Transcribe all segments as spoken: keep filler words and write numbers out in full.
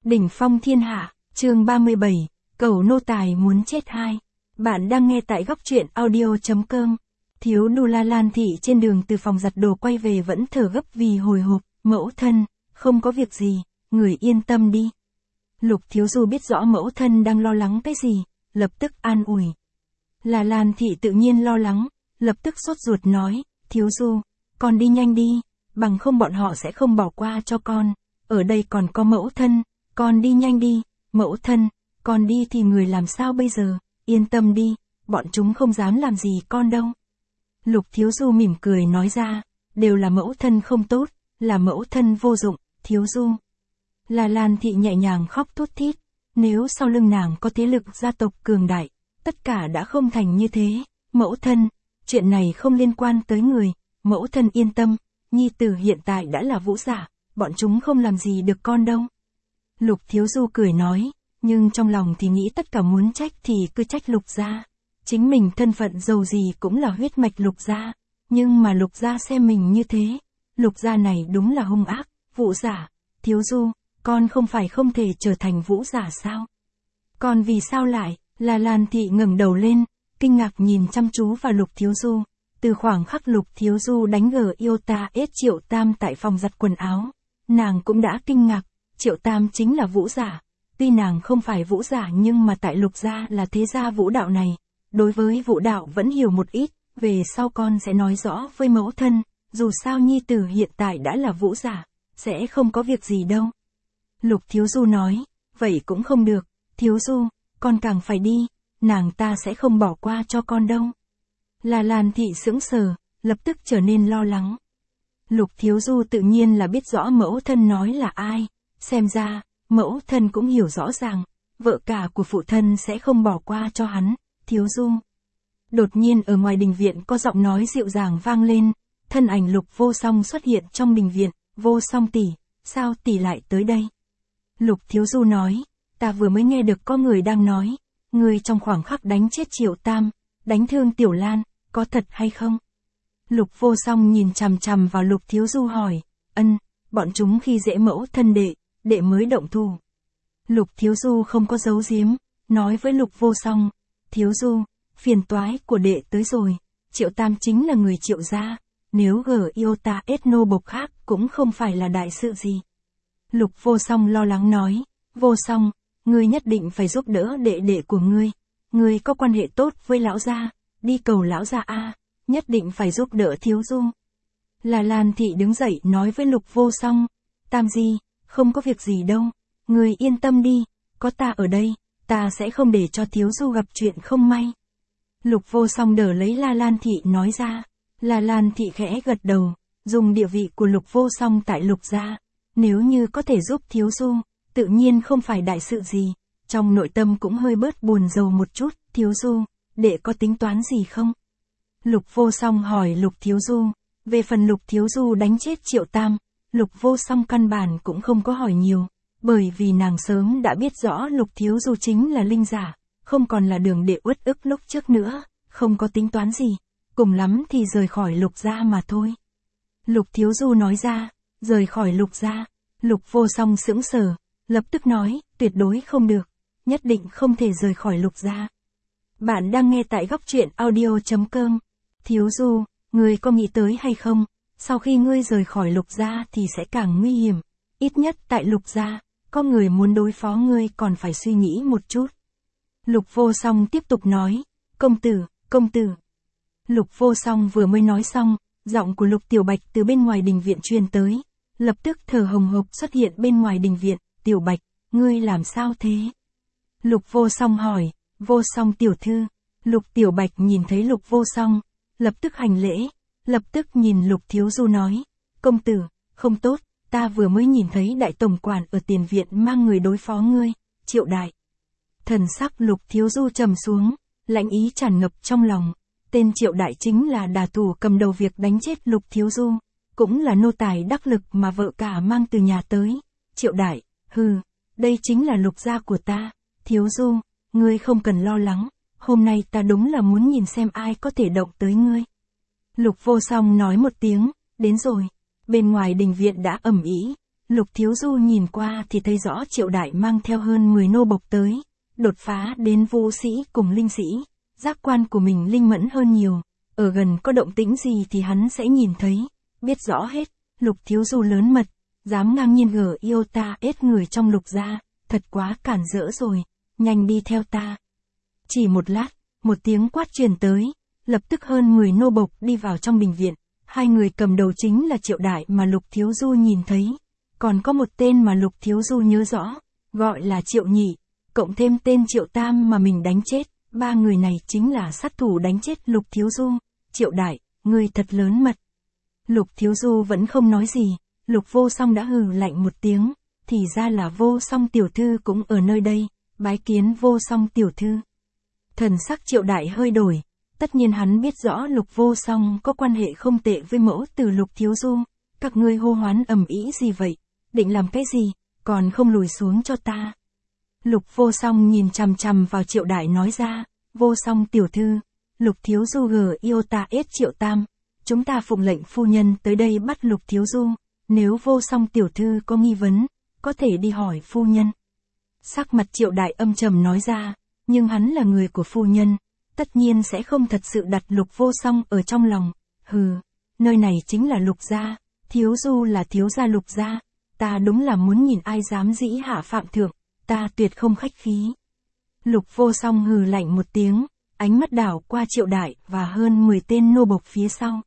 Đỉnh phong thiên hạ, chương ba mươi bảy, cầu nô tài muốn chết hai. Bạn đang nghe tại góc truyện audio.com. Thiếu đu La Lan Thị trên đường từ phòng giặt đồ quay về vẫn thở gấp vì hồi hộp, mẫu thân, không có việc gì, người yên tâm đi. Lục Thiếu Du biết rõ mẫu thân đang lo lắng cái gì, lập tức an ủi. La Lan Thị tự nhiên lo lắng, lập tức sốt ruột nói, Thiếu Du, con đi nhanh đi, bằng không bọn họ sẽ không bỏ qua cho con, ở đây còn có mẫu thân, con đi nhanh đi, mẫu thân, con đi thì người làm sao bây giờ, yên tâm đi, bọn chúng không dám làm gì con đâu. Lục Thiếu Du mỉm cười nói ra, đều là mẫu thân không tốt, là mẫu thân vô dụng, Thiếu Du. La Lan Thị nhẹ nhàng khóc thút thít, nếu sau lưng nàng có thế lực gia tộc cường đại, tất cả đã không thành như thế, mẫu thân, chuyện này không liên quan tới người, mẫu thân yên tâm, nhi tử hiện tại đã là vũ giả, bọn chúng không làm gì được con đâu. Lục Thiếu Du cười nói, nhưng trong lòng thì nghĩ tất cả muốn trách thì cứ trách Lục gia. Chính mình thân phận giàu gì cũng là huyết mạch Lục gia, nhưng mà Lục gia xem mình như thế, Lục gia này đúng là hung ác, vũ giả, Thiếu Du, con không phải không thể trở thành vũ giả sao? Còn vì sao lại? La Lan Thị ngẩng đầu lên, kinh ngạc nhìn chăm chú vào Lục Thiếu Du. Từ khoảng khắc Lục Thiếu Du đánh gờ yêu ta ết Triệu Tam tại phòng giặt quần áo, nàng cũng đã kinh ngạc, Triệu Tam chính là vũ giả. Tuy nàng không phải vũ giả nhưng mà tại Lục gia là thế gia vũ đạo này, đối với vũ đạo vẫn hiểu một ít, về sau con sẽ nói rõ với mẫu thân, dù sao nhi tử hiện tại đã là vũ giả, sẽ không có việc gì đâu. Lục Thiếu Du nói, vậy cũng không được, Thiếu Du, con càng phải đi, nàng ta sẽ không bỏ qua cho con đâu. La Lan Thị sững sờ, lập tức trở nên lo lắng. Lục Thiếu Du tự nhiên là biết rõ mẫu thân nói là ai, xem ra, mẫu thân cũng hiểu rõ ràng, vợ cả của phụ thân sẽ không bỏ qua cho hắn, Thiếu Du. Đột nhiên ở ngoài đình viện có giọng nói dịu dàng vang lên, thân ảnh Lục Vô Song xuất hiện trong đình viện, Vô Song tỷ, sao tỷ lại tới đây? Lục Thiếu Du nói, ta vừa mới nghe được có người đang nói, người trong khoảng khắc đánh chết Triệu Tam, đánh thương Tiểu Lan, có thật hay không? Lục Vô Song nhìn chằm chằm vào Lục Thiếu Du hỏi, ân, bọn chúng khi dễ mẫu thân đệ, đệ mới động thủ. Lục Thiếu Du không có giấu giếm, nói với Lục Vô Song, Thiếu Du, phiền toái của đệ tới rồi, Triệu Tam chính là người Triệu gia, nếu gở yêu ta ết nô bộc khác cũng không phải là đại sự gì. Lục Vô Song lo lắng nói, Vô Song, ngươi nhất định phải giúp đỡ đệ đệ của ngươi, ngươi có quan hệ tốt với lão gia, đi cầu lão gia a, nhất định phải giúp đỡ Thiếu Du. La Lan Thị đứng dậy nói với Lục Vô Song, Tam Di, không có việc gì đâu, ngươi yên tâm đi, có ta ở đây, ta sẽ không để cho Thiếu Du gặp chuyện không may. Lục Vô Song đỡ lấy La Lan Thị nói ra, La Lan Thị khẽ gật đầu, dùng địa vị của Lục Vô Song tại Lục gia, nếu như có thể giúp Thiếu Du, tự nhiên không phải đại sự gì, trong nội tâm cũng hơi bớt buồn rầu một chút, Thiếu Du, đệ có tính toán gì không? Lục Vô Song hỏi Lục Thiếu Du, về phần Lục Thiếu Du đánh chết Triệu Tam, Lục Vô Song căn bản cũng không có hỏi nhiều, bởi vì nàng sớm đã biết rõ Lục Thiếu Du chính là linh giả, không còn là đường đệ uất ức lúc trước nữa, không có tính toán gì, cùng lắm thì rời khỏi Lục gia mà thôi. Lục Thiếu Du nói ra, rời khỏi Lục gia, Lục Vô Song sững sờ, lập tức nói, tuyệt đối không được, nhất định không thể rời khỏi Lục gia. Bạn đang nghe tại góc truyện audio.com. Thiếu Du, ngươi có nghĩ tới hay không, sau khi ngươi rời khỏi Lục gia thì sẽ càng nguy hiểm, ít nhất tại Lục gia, có người muốn đối phó ngươi còn phải suy nghĩ một chút. Lục Vô Song tiếp tục nói, công tử, công tử. Lục Vô Song vừa mới nói xong, giọng của Lục Tiểu Bạch từ bên ngoài đình viện truyền tới, lập tức thở hồng hộc xuất hiện bên ngoài đình viện, Tiểu Bạch, ngươi làm sao thế? Lục Vô Song hỏi, Vô Song tiểu thư. Lục Tiểu Bạch nhìn thấy Lục Vô Song, lập tức hành lễ, lập tức nhìn Lục Thiếu Du nói, công tử, không tốt, ta vừa mới nhìn thấy đại tổng quản ở tiền viện mang người đối phó ngươi, Triệu đại. Thần sắc Lục Thiếu Du trầm xuống, lãnh ý tràn ngập trong lòng, tên Triệu đại chính là đả thủ cầm đầu việc đánh chết Lục Thiếu Du, cũng là nô tài đắc lực mà vợ cả mang từ nhà tới. Triệu đại, hừ, đây chính là Lục gia của ta, Thiếu Du, ngươi không cần lo lắng, hôm nay ta đúng là muốn nhìn xem ai có thể động tới ngươi. Lục Vô Song nói một tiếng, đến rồi, bên ngoài đình viện đã ầm ĩ, Lục Thiếu Du nhìn qua thì thấy rõ Triệu Đại mang theo hơn mười nô bộc tới, đột phá đến vũ sĩ cùng linh sĩ, giác quan của mình linh mẫn hơn nhiều, ở gần có động tĩnh gì thì hắn sẽ nhìn thấy, biết rõ hết. Lục Thiếu Du lớn mật, dám ngang nhiên gở yêu ta ết người trong Lục gia, thật quá cản rỡ rồi, nhanh đi theo ta. Chỉ một lát, một tiếng quát truyền tới, lập tức hơn mười nô bộc đi vào trong đình viện, hai người cầm đầu chính là Triệu Đại mà Lục Thiếu Du nhìn thấy, còn có một tên mà Lục Thiếu Du nhớ rõ, gọi là Triệu Nhị, cộng thêm tên Triệu Tam mà mình đánh chết, ba người này chính là sát thủ đánh chết Lục Thiếu Du. Triệu Đại, ngươi thật lớn mật. Lục Thiếu Du vẫn không nói gì, Lục Vô Song đã hừ lạnh một tiếng, thì ra là Vô Song tiểu thư cũng ở nơi đây, bái kiến Vô Song tiểu thư. Thần sắc Triệu Đại hơi đổi, tất nhiên hắn biết rõ Lục Vô Song có quan hệ không tệ với mẫu từ Lục Thiếu Du, các ngươi hô hoán ầm ĩ gì vậy, định làm cái gì, còn không lùi xuống cho ta. Lục Vô Song nhìn chằm chằm vào Triệu Đại nói ra, Vô Song tiểu thư, Lục Thiếu Du gờ yêu ta ết Triệu Tam, chúng ta phụng lệnh phu nhân tới đây bắt Lục Thiếu Du, nếu Vô Song tiểu thư có nghi vấn, có thể đi hỏi phu nhân. Sắc mặt Triệu Đại âm trầm nói ra, nhưng hắn là người của phu nhân, tất nhiên sẽ không thật sự đặt Lục Vô Song ở trong lòng, hừ, nơi này chính là Lục gia, Thiếu Du là thiếu gia Lục gia, ta đúng là muốn nhìn ai dám dĩ hạ phạm thượng, ta tuyệt không khách khí. Lục Vô Song hừ lạnh một tiếng, ánh mắt đảo qua Triệu Đại và hơn mười tên nô bộc phía sau.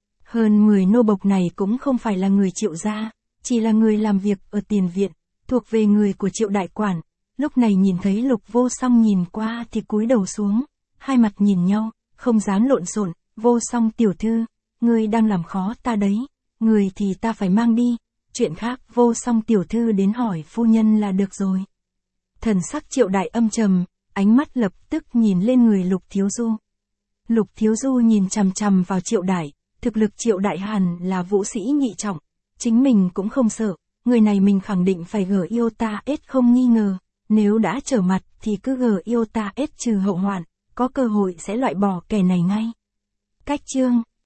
Hơn mười nô bộc này cũng không phải là người Triệu gia, chỉ là người làm việc ở tiền viện, thuộc về người của Triệu Đại quản. Lúc này nhìn thấy Lục Vô Song nhìn qua thì cúi đầu xuống, hai mặt nhìn nhau, không dám lộn xộn. Vô Song tiểu thư, ngươi đang làm khó ta đấy, người thì ta phải mang đi, chuyện khác Vô Song tiểu thư đến hỏi phu nhân là được rồi. Thần sắc Triệu Đại âm trầm, ánh mắt lập tức nhìn lên người Lục Thiếu Du. Lục Thiếu Du nhìn chằm chằm vào Triệu Đại, thực lực Triệu Đại hẳn là vũ sĩ nhị trọng, chính mình cũng không sợ, người này mình khẳng định phải gờ yêu ta ết không nghi ngờ, nếu đã trở mặt thì cứ gờ yêu ta ết trừ hậu hoạn, có cơ hội sẽ loại bỏ kẻ này ngay. Cách chương